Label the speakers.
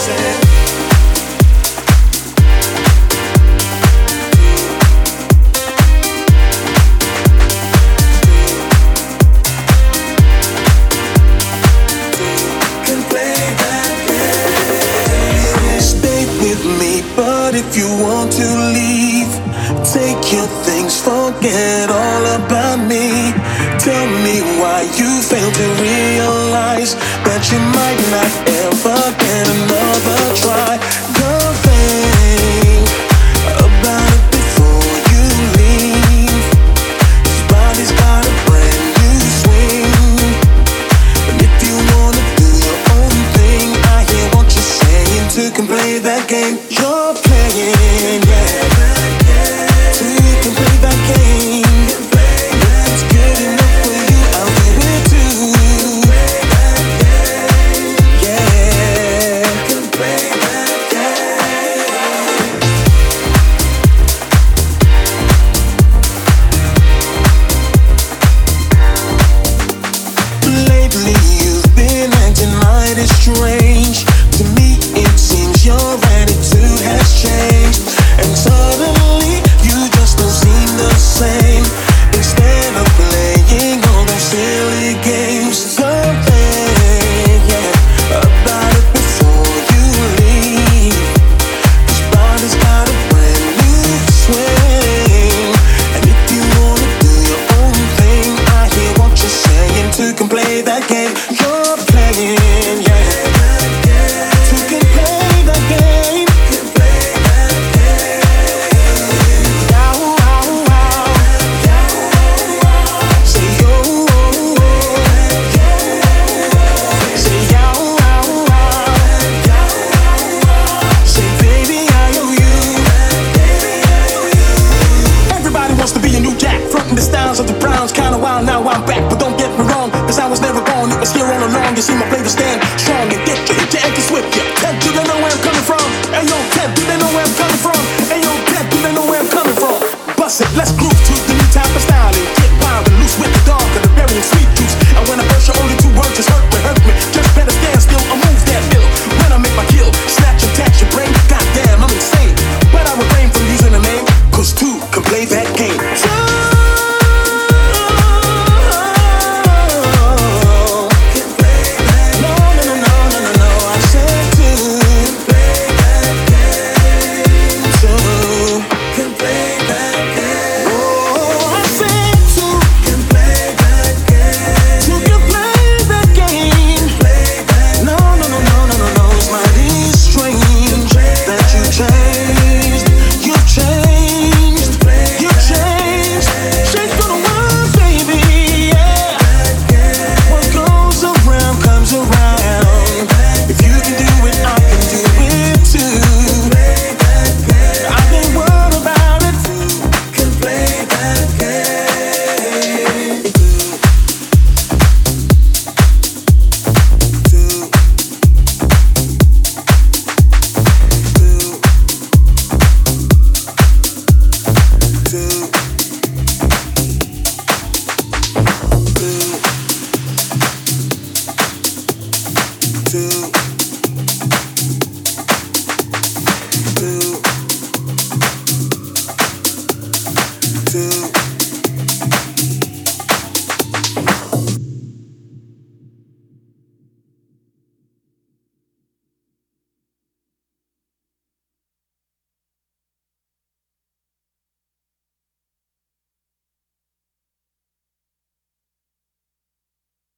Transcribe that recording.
Speaker 1: But if you want to leave, take your things, forget all about me. Tell me why you fail to realize that you might not ever get another try. Don't think about it before you leave. His body's got a brand new swing. And if you wanna do your own thing, I hear what you're saying. Two can play that game you're playing, yeah. Two can play that game. That's good enough for you, I'll do it too. Yeah, can play that game. Lately you've been acting mighty strange. To me it seems your attitude has changed, and suddenly you just don't seem the same. Instead of playing all those silly games, something, yeah, about it before you leave. His body's got a brand new swing, and if you wanna do your own thing, I hear what you're saying. Two can play that game you're playing, yeah. Of the Browns, kinda wild, now I'm back. But don't get me wrong, the sound was never gone, it was here all along. You see my flavor stand strong and get you, hit your anchor swift, yeah. Ted, do they know where I'm coming from? Hey yo, Ted, do they know where I'm coming from? Hey yo, Ted, do they know where I'm coming from? Bust it, let's groove.